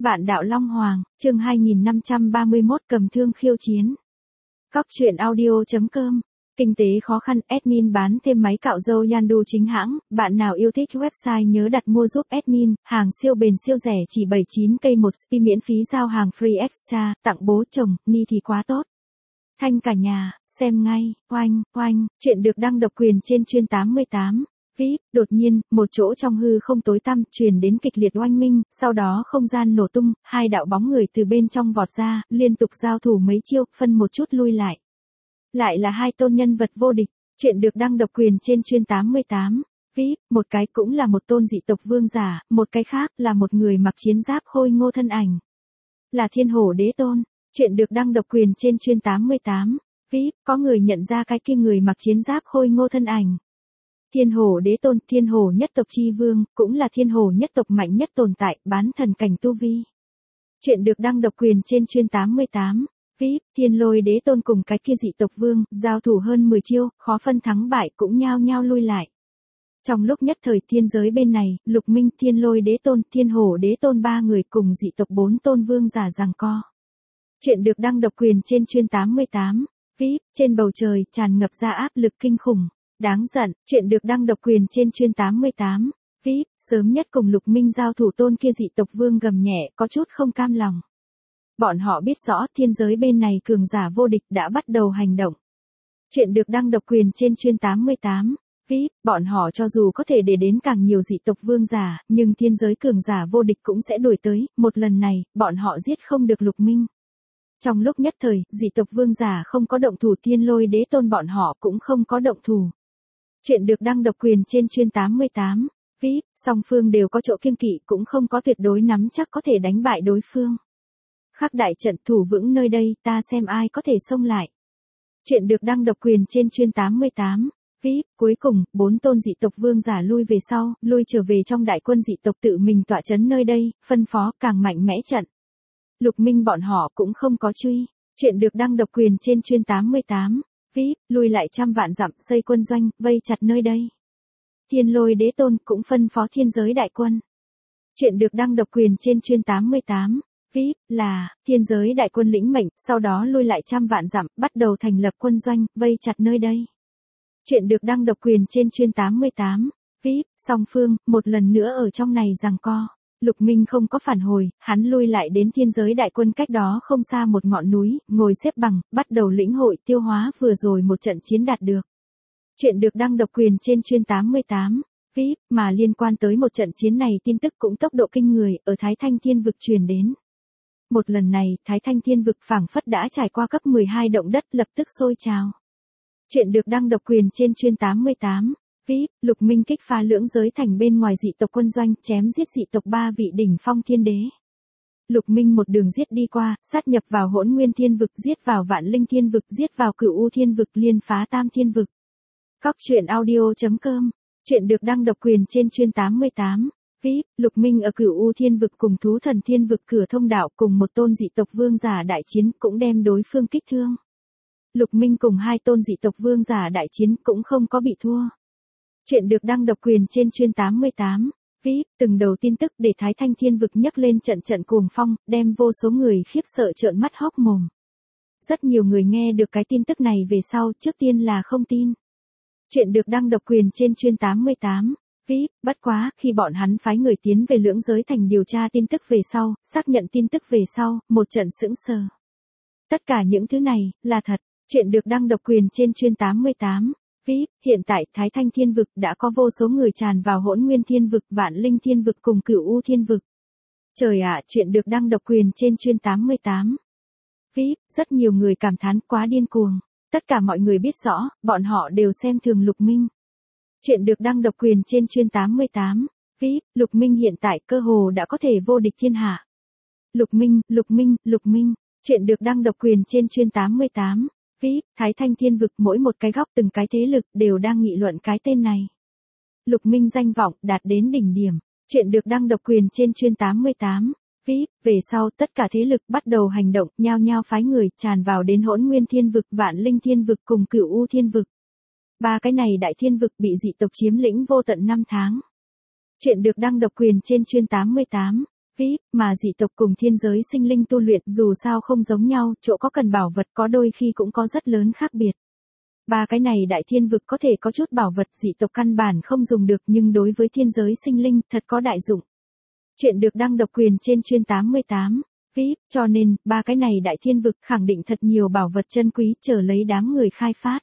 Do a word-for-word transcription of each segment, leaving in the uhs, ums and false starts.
Vạn đạo Long Hoàng, chương hai nghìn năm trăm ba mươi mốt cầm thương khiêu chiến. Cóc truyện audio chấm com. Kinh tế khó khăn, admin bán thêm máy cạo râu Yandu chính hãng, bạn nào yêu thích website nhớ đặt mua giúp admin, hàng siêu bền siêu rẻ chỉ bảy mươi chín k một spi miễn phí giao hàng free extra, tặng bố chồng, ni thì quá tốt. Thanh cả nhà, xem ngay, oanh, oanh, chuyện được đăng độc quyền trên chuyên tám mươi tám. vê i pê, đột nhiên, một chỗ trong hư không tối tăm, truyền đến kịch liệt oanh minh, sau đó không gian nổ tung, hai đạo bóng người từ bên trong vọt ra, liên tục giao thủ mấy chiêu, phân một chút lui lại. Lại là hai tôn nhân vật vô địch, chuyện được đăng độc quyền trên chuyên tám mươi tám. vê i pê, một cái cũng là một tôn dị tộc vương giả, một cái khác là một người mặc chiến giáp khôi ngô thân ảnh. Là Thiên Hổ Đế Tôn, chuyện được đăng độc quyền trên chuyên tám mươi tám. vê i pê, có người nhận ra cái kia người mặc chiến giáp khôi ngô thân ảnh. Thiên Hổ Đế Tôn, Thiên Hổ nhất tộc chi vương, cũng là Thiên Hổ nhất tộc mạnh nhất tồn tại, bán thần cảnh tu vi. Chuyện được đăng độc quyền trên chuyên tám mươi tám. vê i pê, Thiên Lôi Đế Tôn cùng cái kia dị tộc vương, giao thủ hơn mười chiêu, khó phân thắng bại cũng nhao nhao lui lại. Trong lúc nhất thời thiên giới bên này, Lục Minh, Thiên Lôi Đế Tôn, Thiên Hổ Đế Tôn ba người cùng dị tộc bốn tôn vương giả giằng co. Chuyện được đăng độc quyền trên chuyên tám mươi tám. vê i pê, trên bầu trời, tràn ngập ra áp lực kinh khủng. Đáng giận, chuyện được đăng độc quyền trên chuyên tám mươi tám. vê i pê, sớm nhất cùng Lục Minh giao thủ tôn kia dị tộc vương gầm nhẹ, có chút không cam lòng. Bọn họ biết rõ thiên giới bên này cường giả vô địch đã bắt đầu hành động. Chuyện được đăng độc quyền trên chuyên tám mươi tám. vê i pê, bọn họ cho dù có thể để đến càng nhiều dị tộc vương giả, nhưng thiên giới cường giả vô địch cũng sẽ đuổi tới, một lần này, bọn họ giết không được Lục Minh. Trong lúc nhất thời, dị tộc vương giả không có động thủ, Thiên Lôi Đế Tôn bọn họ cũng không có động thủ. Chuyện được đăng độc quyền trên chuyên tám mươi tám. vê i pê, song phương đều có chỗ kiêng kỵ cũng không có tuyệt đối nắm chắc có thể đánh bại đối phương. Khắc đại trận thủ vững nơi đây, ta xem ai có thể xông lại. Chuyện được đăng độc quyền trên chuyên tám mươi tám. vê i pê, cuối cùng, bốn tôn dị tộc vương giả lui về sau, lui trở về trong đại quân dị tộc tự mình tọa chấn nơi đây, phân phó càng mạnh mẽ trận. Lục Minh bọn họ cũng không có truy. Chuyện được đăng độc quyền trên chuyên tám mươi tám. vê i pê, lui lại trăm vạn dặm, xây quân doanh, vây chặt nơi đây. Thiên Lôi Đế Tôn cũng phân phó thiên giới đại quân. Chuyện được đăng độc quyền trên chuyên tám mươi tám. vê i pê, là, thiên giới đại quân lĩnh mệnh, sau đó lui lại trăm vạn dặm, bắt đầu thành lập quân doanh, vây chặt nơi đây. Chuyện được đăng độc quyền trên chuyên tám mươi tám. vê i pê, song phương, một lần nữa ở trong này giằng co. Lục Minh không có phản hồi, hắn lui lại đến thiên giới đại quân cách đó không xa một ngọn núi, ngồi xếp bằng, bắt đầu lĩnh hội tiêu hóa vừa rồi một trận chiến đạt được. Chuyện được đăng độc quyền trên chuyên tám mươi tám. vê i pê, mà liên quan tới một trận chiến này tin tức cũng tốc độ kinh người, ở Thái Thanh Thiên Vực truyền đến. Một lần này, Thái Thanh Thiên Vực phảng phất đã trải qua cấp mười hai động đất lập tức sôi trào. Chuyện được đăng độc quyền trên chuyên tám mươi tám. vê i pê, Lục Minh kích phá lưỡng giới thành bên ngoài dị tộc quân doanh, chém giết dị tộc ba vị đỉnh phong thiên đế. Lục Minh một đường giết đi qua, sát nhập vào Hỗn Nguyên Thiên Vực, giết vào Vạn Linh Thiên Vực, giết vào Cửu U Thiên Vực, liên phá Tam Thiên Vực. Cóc truyện audio chấm com. Chuyện được đăng độc quyền trên chuyên tám mươi tám. vê i pê, Lục Minh ở Cửu U Thiên Vực cùng Thú Thần Thiên Vực cửa thông đạo cùng một tôn dị tộc vương giả đại chiến, cũng đem đối phương kích thương. Lục Minh cùng hai tôn dị tộc vương giả đại chiến cũng không có bị thua. Chuyện được đăng độc quyền trên chuyên tám mươi tám. vê i pê, từng đầu tin tức để Thái Thanh Thiên Vực nhấc lên trận trận cuồng phong, đem vô số người khiếp sợ trợn mắt hốc mồm. Rất nhiều người nghe được cái tin tức này về sau, trước tiên là không tin. Chuyện được đăng độc quyền trên chuyên tám mươi tám. vê i pê, bất quá, khi bọn hắn phái người tiến về lưỡng giới thành điều tra tin tức về sau, xác nhận tin tức về sau, một trận sững sờ. Tất cả những thứ này, là thật. Chuyện được đăng độc quyền trên chuyên tám mươi tám. vê i pê, hiện tại Thái Thanh Thiên Vực đã có vô số người tràn vào Hỗn Nguyên Thiên Vực, Vạn Linh Thiên Vực cùng Cửu U Thiên Vực. Trời ạ, chuyện được đăng độc quyền trên chuyên tám mươi tám. vê i pê, rất nhiều người cảm thán quá điên cuồng. Tất cả mọi người biết rõ, bọn họ đều xem thường Lục Minh. Chuyện được đăng độc quyền trên chuyên tám mươi tám. vê i pê, Lục Minh hiện tại cơ hồ đã có thể vô địch thiên hạ. Lục Minh, Lục Minh, Lục Minh. Chuyện được đăng độc quyền trên chuyên tám mươi tám. vê i pê, Thái Thanh Thiên Vực mỗi một cái góc từng cái thế lực đều đang nghị luận cái tên này. Lục Minh danh vọng đạt đến đỉnh điểm. Chuyện được đăng độc quyền trên chuyên tám mươi tám. vê i pê, về sau tất cả thế lực bắt đầu hành động, nhao nhao phái người tràn vào đến Hỗn Nguyên Thiên Vực, Vạn Linh Thiên Vực cùng Cửu U Thiên Vực. Ba cái này đại thiên vực bị dị tộc chiếm lĩnh vô tận năm tháng. Chuyện được đăng độc quyền trên chuyên tám mươi tám. vê vê i pê, mà dị tộc cùng thiên giới sinh linh tu luyện dù sao không giống nhau, chỗ có cần bảo vật có đôi khi cũng có rất lớn khác biệt. Ba cái này đại thiên vực có thể có chút bảo vật dị tộc căn bản không dùng được nhưng đối với thiên giới sinh linh thật có đại dụng. Chuyện được đăng độc quyền trên chuyên tám mươi tám, vê i pê, cho nên, ba cái này đại thiên vực khẳng định thật nhiều bảo vật chân quý chờ lấy đám người khai phát.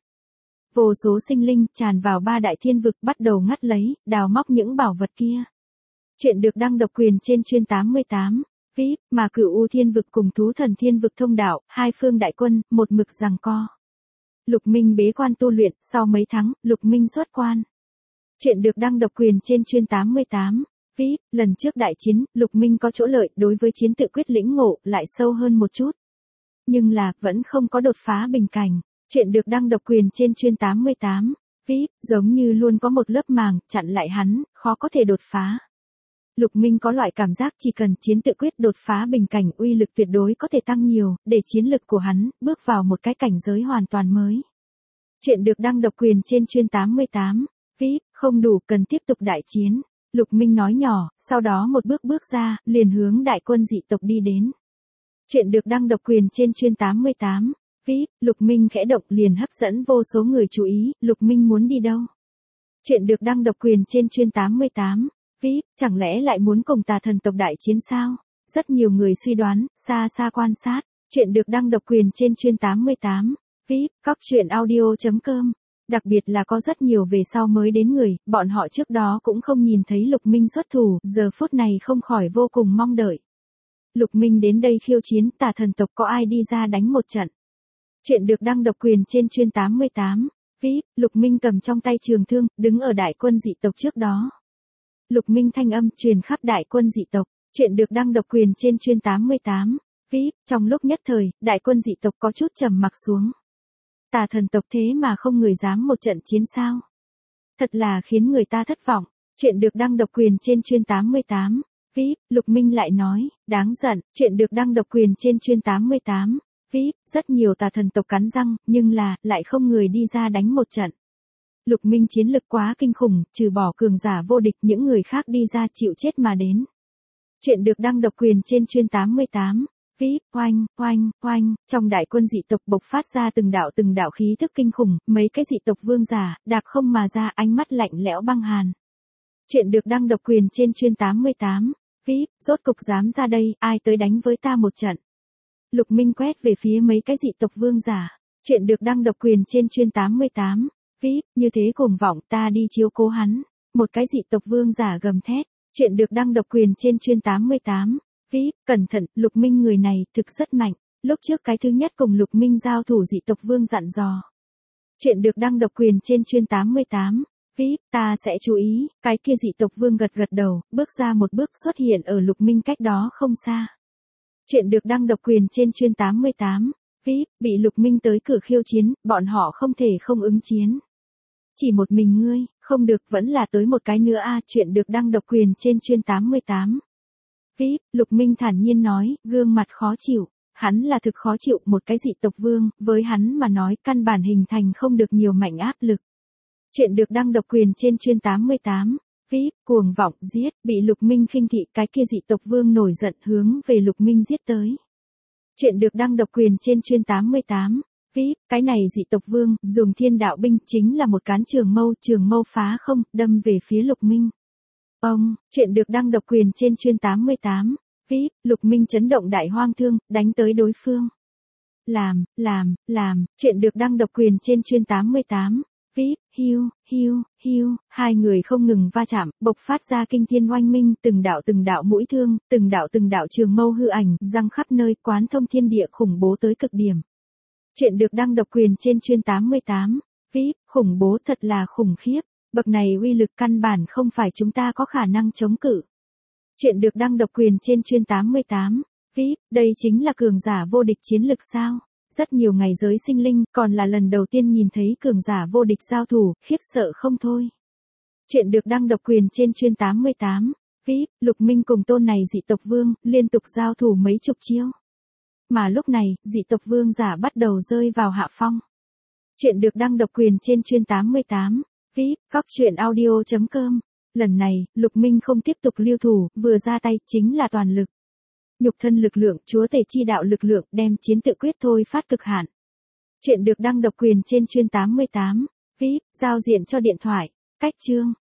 Vô số sinh linh tràn vào ba đại thiên vực bắt đầu ngắt lấy, đào móc những bảo vật kia. Chuyện được đăng độc quyền trên chuyên tám mươi tám, vê i pê, mà Cửu U thiên vực cùng Thú Thần thiên vực thông đạo, hai phương đại quân, một mực giằng co. Lục Minh bế quan tu luyện, sau mấy tháng, Lục Minh xuất quan. Chuyện được đăng độc quyền trên chuyên tám mươi tám, vê i pê, lần trước đại chiến, Lục Minh có chỗ lợi đối với chiến tự quyết lĩnh ngộ, lại sâu hơn một chút. Nhưng là, vẫn không có đột phá bình cảnh. Chuyện được đăng độc quyền trên chuyên tám mươi tám, vê i pê, giống như luôn có một lớp màng, chặn lại hắn, khó có thể đột phá. Lục Minh có loại cảm giác chỉ cần chiến tự quyết đột phá bình cảnh uy lực tuyệt đối có thể tăng nhiều, để chiến lực của hắn, bước vào một cái cảnh giới hoàn toàn mới. Chuyện được đăng độc quyền trên chuyên tám mươi tám, vê i pê, không đủ cần tiếp tục đại chiến. Lục Minh nói nhỏ, sau đó một bước bước ra, liền hướng đại quân dị tộc đi đến. Chuyện được đăng độc quyền trên chuyên tám mươi tám, vê i pê, Lục Minh khẽ động liền hấp dẫn vô số người chú ý, Lục Minh muốn đi đâu? Chuyện được đăng độc quyền trên chuyên tám mươi tám, vê i pê, chẳng lẽ lại muốn cùng tà thần tộc đại chiến sao? Rất nhiều người suy đoán, xa xa quan sát. Chuyện được đăng độc quyền trên chuyên tám mươi tám, vê i pê, cóc truyện audio chấm com. Đặc biệt là có rất nhiều về sau mới đến người, bọn họ trước đó cũng không nhìn thấy Lục Minh xuất thủ, giờ phút này không khỏi vô cùng mong đợi. Lục Minh đến đây khiêu chiến, tà thần tộc có ai đi ra đánh một trận. Chuyện được đăng độc quyền trên chuyên tám mươi tám, vê i pê, Lục Minh cầm trong tay trường thương, đứng ở đại quân dị tộc trước đó. Lục Minh thanh âm truyền khắp đại quân dị tộc, chuyện được đăng độc quyền trên chuyên tám mươi tám, vê i pê, trong lúc nhất thời, đại quân dị tộc có chút trầm mặc xuống. Tà thần tộc thế mà không người dám một trận chiến sao? Thật là khiến người ta thất vọng. Chuyện được đăng độc quyền trên chuyên tám mươi tám, vê i pê, Lục Minh lại nói, đáng giận, chuyện được đăng độc quyền trên chuyên tám mươi tám, vê i pê, rất nhiều tà thần tộc cắn răng, nhưng là, lại không người đi ra đánh một trận. Lục Minh chiến lực quá kinh khủng, trừ bỏ cường giả vô địch những người khác đi ra chịu chết mà đến. Chuyện được đăng độc quyền trên chuyên tám mươi tám, vê i pê, oanh, oanh, oanh, trong đại quân dị tộc bộc phát ra từng đạo từng đạo khí thức kinh khủng, mấy cái dị tộc vương giả, đạp không mà ra ánh mắt lạnh lẽo băng hàn. Chuyện được đăng độc quyền trên chuyên tám mươi tám, vê i pê, rốt cục dám ra đây, ai tới đánh với ta một trận. Lục Minh quét về phía mấy cái dị tộc vương giả. Chuyện được đăng độc quyền trên chuyên tám mươi tám, vê i pê, như thế cuồng vọng ta đi chiếu cố hắn. Một cái dị tộc vương giả gầm thét. Chuyện được đăng độc quyền trên chuyên tám mươi tám, vê i pê, cẩn thận, Lục Minh người này thực rất mạnh. Lúc trước cái thứ nhất cùng Lục Minh giao thủ dị tộc vương dặn dò. Chuyện được đăng độc quyền trên chuyên tám mươi tám, vê i pê, ta sẽ chú ý, cái kia dị tộc vương gật gật đầu, bước ra một bước xuất hiện ở Lục Minh cách đó không xa. Chuyện được đăng độc quyền trên chuyên tám mươi tám, vê i pê, bị Lục Minh tới cửa khiêu chiến, bọn họ không thể không ứng chiến. Chỉ một mình ngươi, không được vẫn là tới một cái nữa a. Chuyện được đăng độc quyền trên chuyên tám mươi tám. vê i pê, Lục Minh thản nhiên nói, gương mặt khó chịu. Hắn là thực khó chịu, một cái dị tộc vương, với hắn mà nói căn bản hình thành không được nhiều mạnh áp lực. Chuyện được đăng độc quyền trên chuyên tám mươi tám, vê i pê, cuồng vọng, giết, bị Lục Minh khinh thị, cái kia dị tộc vương nổi giận hướng về Lục Minh giết tới. Chuyện được đăng độc quyền trên chuyên tám mươi tám, vê i pê, cái này dị tộc vương, dùng thiên đạo binh, chính là một cán trường mâu, trường mâu phá không, đâm về phía Lục Minh. Ông, chuyện được đăng độc quyền trên chuyên tám mươi tám, vê i pê, Lục Minh chấn động đại hoang thương, đánh tới đối phương. Làm, làm, làm, chuyện được đăng độc quyền trên chuyên tám mươi tám, vê i pê, hiu, hiu, hiu, hai người không ngừng va chạm, bộc phát ra kinh thiên oanh minh, từng đạo từng đạo mũi thương, từng đạo từng đạo trường mâu hư ảnh, răng khắp nơi, quán thông thiên địa khủng bố tới cực điểm. Chuyện được đăng độc quyền trên chuyên tám mươi tám, vê i pê, khủng bố thật là khủng khiếp, bậc này uy lực căn bản không phải chúng ta có khả năng chống cự. Chuyện được đăng độc quyền trên chuyên tám mươi tám, vê i pê, đây chính là cường giả vô địch chiến lực sao? Rất nhiều ngày giới sinh linh, còn là lần đầu tiên nhìn thấy cường giả vô địch giao thủ, khiếp sợ không thôi. Chuyện được đăng độc quyền trên chuyên tám mươi tám, vê i pê, Lục Minh cùng tôn này dị tộc vương, liên tục giao thủ mấy chục chiêu. Mà lúc này, dị tộc vương giả bắt đầu rơi vào hạ phong. Chuyện được đăng độc quyền trên chuyên tám mươi tám, vê i pê, cóc truyện audio chấm com Lần này, Lục Minh không tiếp tục lưu thủ, vừa ra tay chính là toàn lực. Nhục thân lực lượng, chúa tể chi đạo lực lượng, đem chiến tự quyết thôi phát cực hạn. Chuyện được đăng độc quyền trên chuyên tám mươi tám, vê i pê, giao diện cho điện thoại. Cách chương